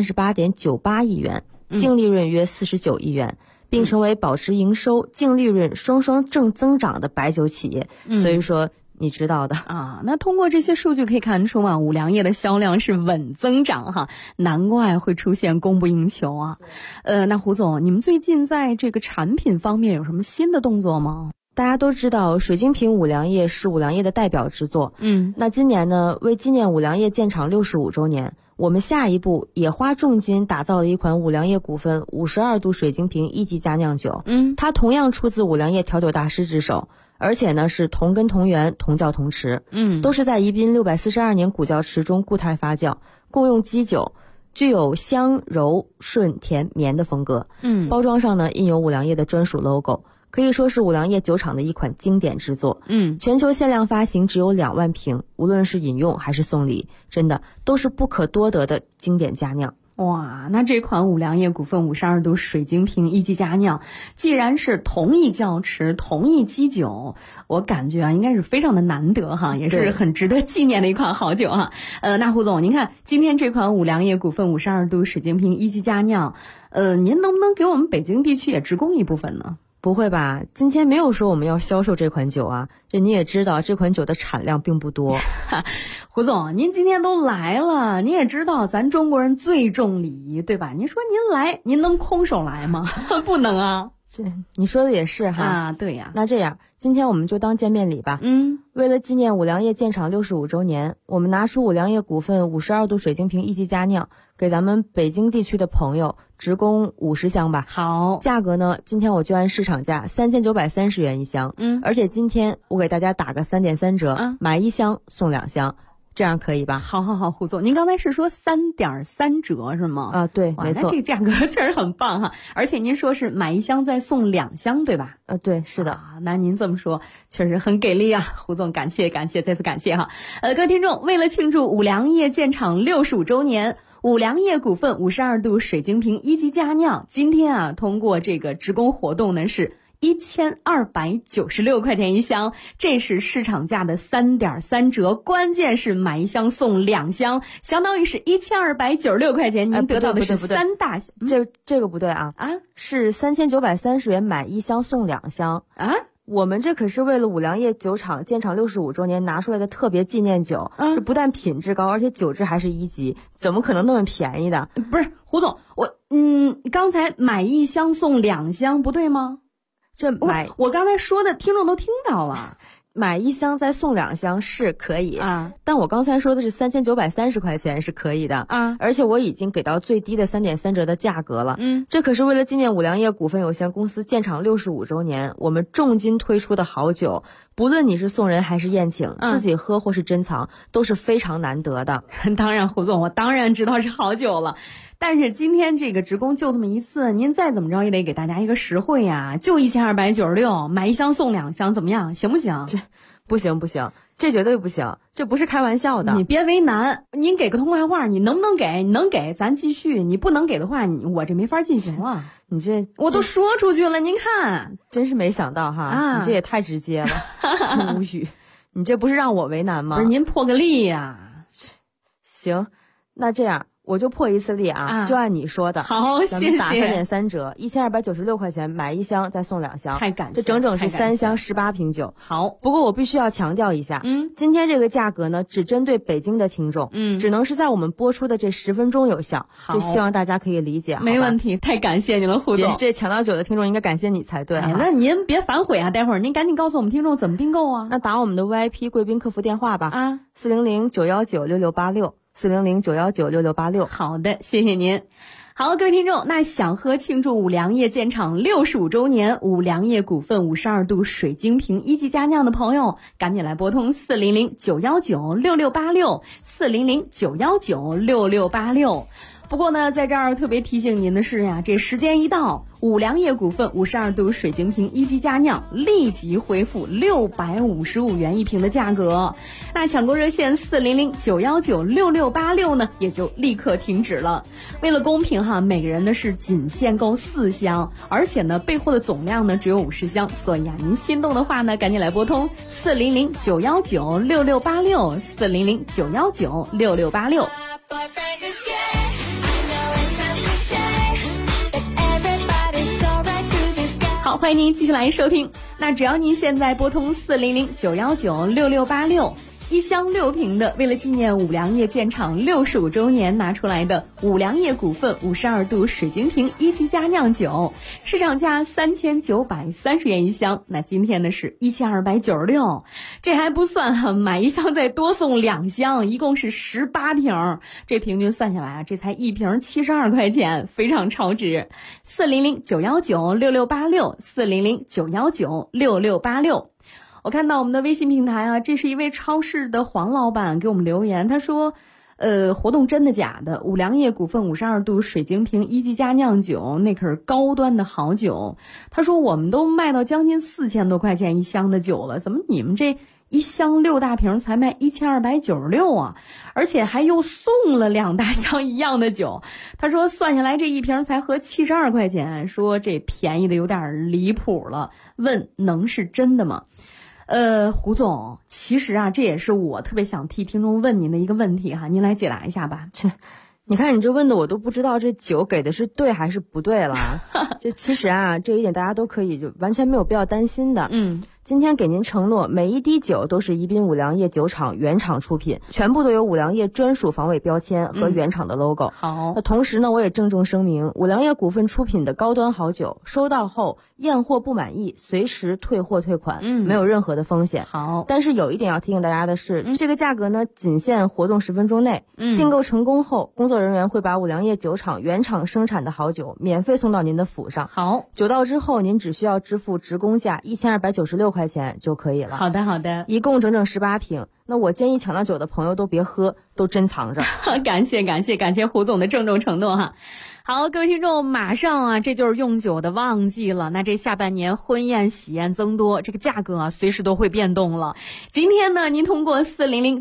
138.98亿元，净利润约49亿元，并成为保持营收、净利润双双正增长的白酒企业。所以说你知道的那通过这些数据可以看出五粮液的销量是稳增长难怪会出现供不应求那胡总，你们最近在这个产品方面有什么新的动作吗？ 大家都知道水晶瓶五粮液是五粮液的代表之作。那今年呢，为纪念五粮液建厂65周年，我们下一步也花重金打造了一款五粮液股份52度水晶瓶一级佳酿酒。它同样出自五粮液调酒大师之手，而且呢是同根同源同窖同池。都是在宜宾642年古窖池中固态发酵，共用基酒，具有香柔顺甜绵的风格。包装上呢印有五粮液的专属 logo，可以说是五粮液酒厂的一款经典之作。全球限量发行只有2万瓶，无论是饮用还是送礼，真的都是不可多得的经典佳酿。 哇，那这款五粮液股份52度水晶瓶一级佳酿，既然是同一窖池同一基酒，我感觉应该是非常的难得也是很值得纪念的一款好酒那胡总，您看今天这款五粮液股份52度水晶瓶一级佳酿，您能不能给我们北京地区也直供一部分呢？ 不会吧，今天没有说我们要销售这款酒这你也知道这款酒的产量并不多。 胡总，您今天都来了，您也知道咱中国人最重礼仪，对吧？您说您来，您能空手来吗？不能这你说的也是对呀。 那这样今天我们就当见面礼吧。为了纪念五粮液建厂65周年，我们拿出五粮液股份52度水晶瓶一级佳酿，给咱们北京地区的朋友直供50箱吧。 好， 价格呢，今天我就按市场价3930元一箱。而且今天我给大家打个3.3折，买1箱送2箱。这样可以吧？ 好，胡总，您刚才是说3.3折是吗？ 对，没错。 那这个价格确实很棒而且您说是买1箱再送2箱，对吧？ 对，是的。 那您这么说确实很给力胡总，感谢，再次感谢各位听众，为了庆祝五粮液建厂65周年，五粮液股份52度水晶瓶一级佳酿今天通过这个直供活动呢是1296块钱一箱，这是市场价的3.3折，关键是买1箱送2箱，相当于是1296块钱，您得到的是3大箱。 这个不对是3930元买1箱送2箱我们这可是为了五粮液酒厂建厂65周年拿出来的特别纪念酒，这不但品质高，而且酒质还是1级，怎么可能那么便宜的？ 不是胡总，刚才买1箱送2箱不对吗？我刚才说的听众都听到了， 买1箱再送2箱是可以但我刚才说的是3930块钱是可以的而且我已经给到最低的3.3折的价格了这可是为了纪念五粮液股份有限公司建厂65周年，我们重金推出的好酒，不论你是送人还是宴请，自己喝或是珍藏都是非常难得的。 当然胡总，我当然知道是好酒了，但是今天这个直供就这么一次，您再怎么着也得给大家一个实惠就1296，买1箱送2箱，怎么样？行不行？ 这不行，这绝对不行，这不是开玩笑的。 你别为难，您给个痛快话，你能不能给？你能给咱继续，你不能给的话，我这没法进行了。 你这我都说出去了，您看， 真是没想到你这也太直接了，无语。你这不是让我为难吗？ 不是，您破个例行，那这样我就破一次例就按你说的。 好，谢谢。 咱们打3.3折，1296块钱买1箱再送2箱， 太感谢， 这整整是3箱18瓶酒。 好， 不过我必须要强调一下，今天这个价格呢，只针对北京的听众，只能是在我们播出的这10分钟有效。 好， 希望大家可以理解。 没问题，太感谢你了，胡总。 这抢到酒的听众应该感谢你才对。 那您别反悔待会儿您赶紧告诉我们听众怎么订购那打我们的 VIP 贵宾客服电话吧，400-919-6686。 400-919-6686。 好的，谢谢您。好，各位听众，那想喝庆祝五粮液建厂65周年五粮液股份52度水晶瓶一级佳酿的朋友，赶紧来拨通400-919-6686，400-919-6686。不过呢，在这儿特别提醒您的是呀，这时间一到，五粮液股份52度水晶瓶一级佳酿立即恢复655元一瓶的价格，那抢购热线400-919-6686呢也就立刻停止了。为了公平哈，每个人呢是仅限购4箱，而且呢备货的总量呢只有50箱，所以啊，您心动的话呢，赶紧来拨通400-919-6686，400-919-6686。好，欢迎您继续来收听。那只要您现在拨通400-919-6686，一箱6瓶的，为了纪念五粮液建厂65周年拿出来的五粮液股份52度水晶瓶一级佳酿酒，市场价3930元一箱，那今天呢是1296，这还不算哈，买一箱再多送2箱，一共是18瓶，这平均算下来啊，这才一瓶72块钱，非常超值。400-919-6686，400-919-6686。我看到我们的微信平台啊，这是一位超市的黄老板给我们留言，他说活动真的假的？五粮液股份52度水晶瓶一级佳酿酒，那可是高端的好酒。他说我们都卖到将近4000多块钱一箱的酒了，怎么你们这一箱6大瓶才卖1296啊？而且还又送了2大箱一样的酒。他说算下来这一瓶才合72块钱，说这便宜的有点离谱了，问能是真的吗？胡总，其实啊，这也是我特别想替听众问您的一个问题哈，您来解答一下吧。 你看你这问的我都不知道这酒给的是对还是不对了。这其实啊，这一点大家都可以就完全没有必要担心的。今天给您承诺，每一滴酒都是宜宾五粮液酒厂原厂出品，全部都有五粮液专属防伪标签和原厂的 logo。好，那同时呢，我也郑重声明，五粮液股份出品的高端好酒，收到后验货不满意，随时退货退款，没有任何的风险。好，但是有一点要提醒大家的是，这个价格呢，仅限活动10分钟内。订购成功后，工作人员会把五粮液酒厂原厂生产的好酒免费送到您的府上。好，酒到之后，您只需要支付职工价1296块钱就可以了。好的，好的，一共整整18瓶。那我建议抢到酒的朋友都别喝，都珍藏着。 感谢胡总的郑重承诺哈。好，各位听众，马上啊，这就是用酒的旺季了。那这下半年婚宴喜宴增多，这个价格啊，随时都会变动了。今天呢，您通过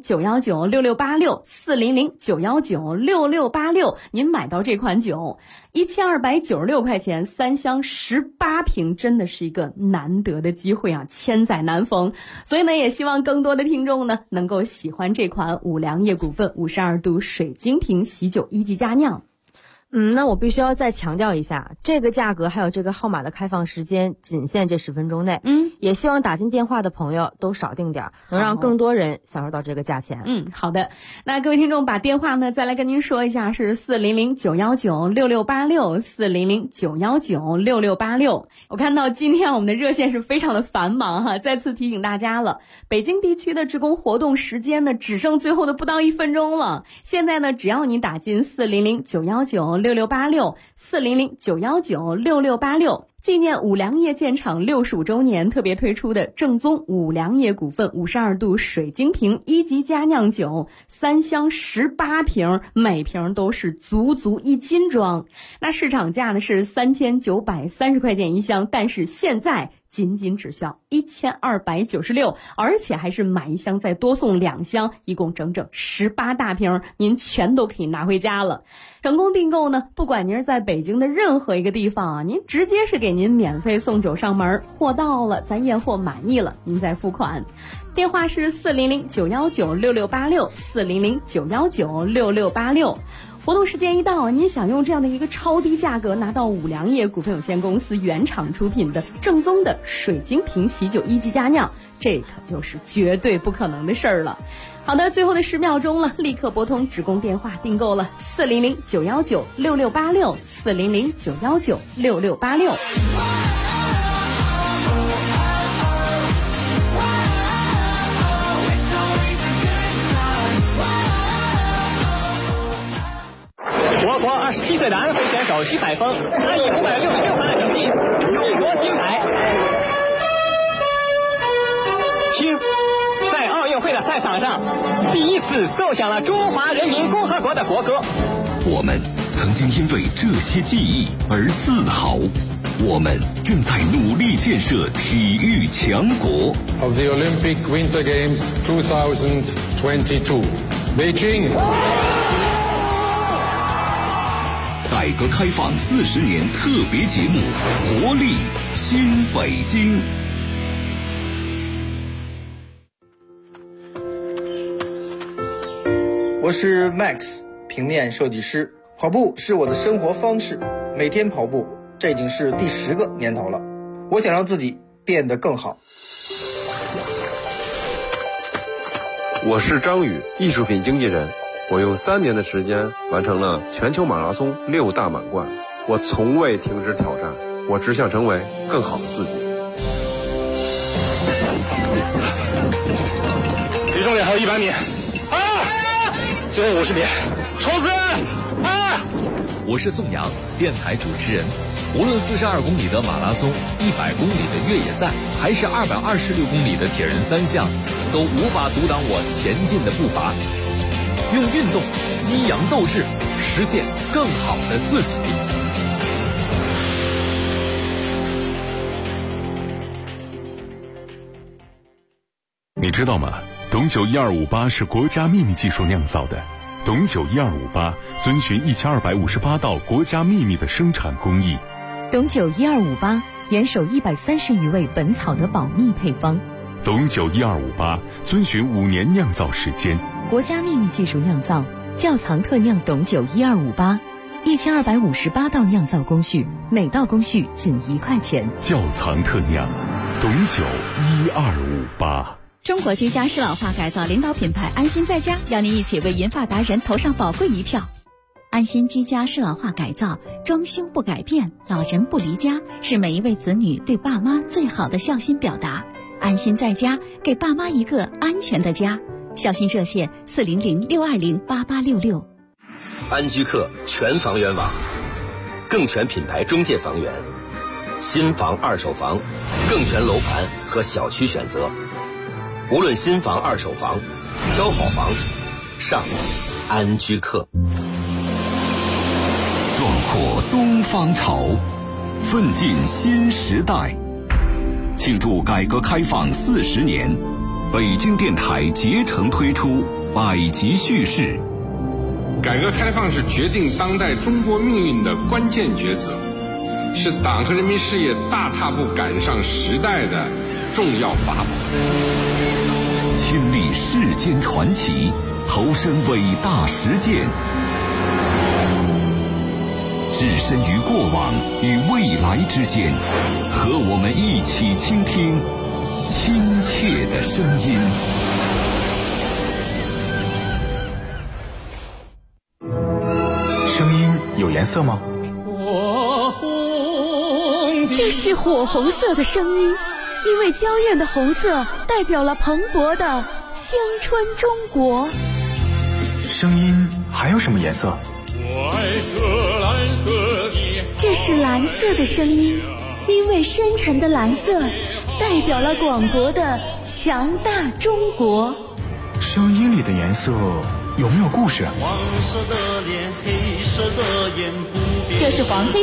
400-919-6686，400-919-6686，您买到这款酒，1296块钱，3箱18瓶，真的是一个难得的机会啊，千载难逢。所以呢，也希望更多的听众呢，能够喜欢这款五粮液股份52度水晶瓶喜酒一级佳酿。 那我必须要再强调一下，这个价格还有这个号码的开放时间仅限这10分钟内。也希望打进电话的朋友都少订点，能让更多人享受到这个价钱。 好的。那各位听众把电话呢再来跟您说一下，是400-919-6686，400-919-6686。我看到今天我们的热线是非常的繁忙哈，再次提醒大家了，北京地区的职工活动时间呢只剩最后的不到1分钟了。现在呢，只要你打进400-919-6686，400-919-6686，纪念五粮液建厂65周年特别推出的正宗五粮液股份52度水晶瓶一级佳酿酒，3箱18瓶，每瓶都是足足1斤装。那市场价呢是3930块钱一箱，但是现在仅只需要1296，而且还是买一箱再多送2箱，一共整整18大瓶，您全都可以拿回家了。成功订购呢，不管您是在北京的任何一个地方啊，您直接是给您免费送酒上门，货到了咱验货满意了，您再付款。电话是400-919-6686， 400-919-6686。活动时间一到，您想用这样的一个超低价格拿到五粮液股份有限公司原厂出品的正宗的水晶瓶喜酒一级佳酿，这可就是绝对不可能的事儿了。好的，最后的10秒钟了，立刻拨通职工电话订购了400-919-6686， 400-919-6686。 27岁的安徽选手徐海峰，他以566分的成绩勇夺金牌。听，在奥运会的赛场上，第一次奏响了中华人民共和国的国歌。 我们曾经因为这些记忆而自豪，我们正在努力建设体育强国。 Of the Olympic Winter Games 2022, Beijing。 改革开放40年特别节目，活力新北京。 我是 Max， 平面设计师。跑步是我的生活方式，每天跑步，这已经是第10个年头了。我想让自己变得更好。 我是张宇，艺术品经纪人。我用3年的时间完成了全球马拉松6大满贯。我从未停止挑战，我只想成为更好的自己。 离终点还有100米，最后50米，冲刺！ 我是宋阳，电台主持人。无论42公里的马拉松、100公里的越野赛，还是226公里的铁人3项，都无法阻挡我前进的步伐。用运动激扬斗志，实现更好的自己。 你知道吗？董酒1258是国家秘密技术酿造的。董酒1258遵循1258道国家秘密的生产工艺。 董酒1258严守130余味本草的保密配方。 董酒1258遵循5年酿造时间。 国家秘密技术酿造，窖藏特酿董酒1258，1258道酿造工序，每道工序仅1块钱。 窖藏特酿，董酒1258。 中国居家适老化改造领导品牌安心在家，邀您一起为银发达人投上宝贵一票。安心居家适老化改造，装修不改变，老人不离家，是每一位子女对爸妈最好的孝心表达。安心在家，给爸妈一个安全的家。孝心热线400-620-8866。 安居客全房源网，更全品牌中介房源，新房二手房，更全楼盘和小区选择。无论新房二手房，挑好房上安居客。 壮阔东方潮，奋进新时代。庆祝改革开放40年，北京电台竭诚推出百集叙事。 改革开放是决定当代中国命运的关键抉择，是党和人民事业大踏步赶上时代的重要法宝。 亲历世间传奇，投身伟大实践，置身于过往与未来之间，和我们一起倾听亲切的声音。 声音有颜色吗？ 这是火红色的声音，因为娇艳的红色代表了蓬勃的青春中国。 声音还有什么颜色？ 这是蓝色的声音，因为深沉的蓝色代表了广博的强大中国。 声音里的颜色有没有故事？ 这是黄黑